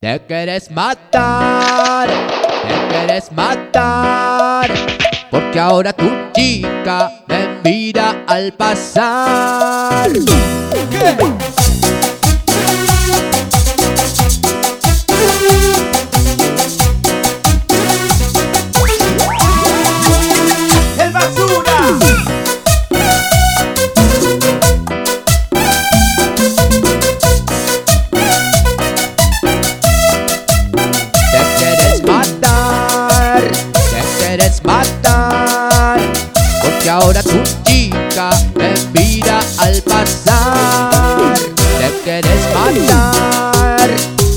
Te quieres matar, te quieres matar, porque ahora tu chica me mira al pasar. ¿Qué? ¡El basura! Matar, porque ahora tu chica me mira al pasar. Te quieres matar,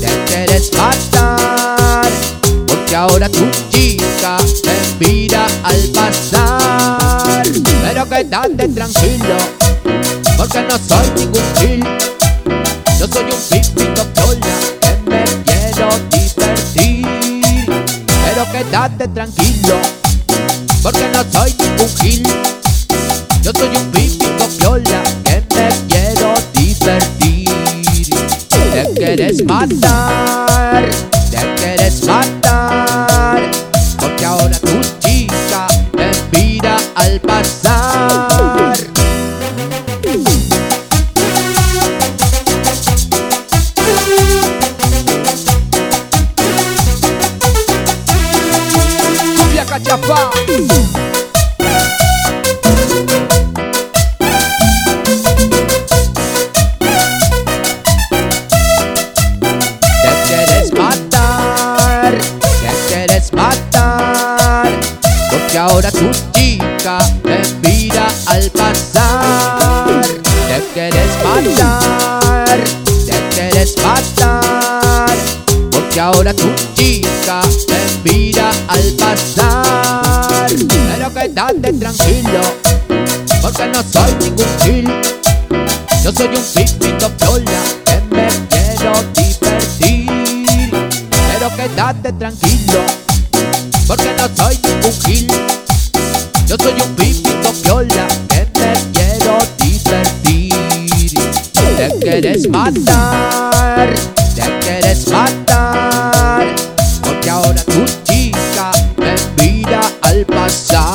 porque ahora tu chica me mira al pasar. Pero quédate tranquilo, porque no soy ningún gil. Yo soy un pipito piola que me quiero divertir. Pero quédate tranquilo, porque no soy ningún gil. Yo soy un pipito piola que me quiero divertir. Te quieres matar, porque ahora tu chica me mira al pasar. ¡Cumbia cachapá! Porque ahora tu chica me mira al pasar. Te quieres matar, porque ahora tu chica me mira al pasar. Pero quédate tranquilo, porque no soy ningún gil. Yo soy un pipito piola que me quiero divertir. Pero quédate tranquilo, porque no soy ningún gil. Yo soy un pipito piola que me quiero divertir. Te quieres matar, porque ahora tu chica me mira al pasar.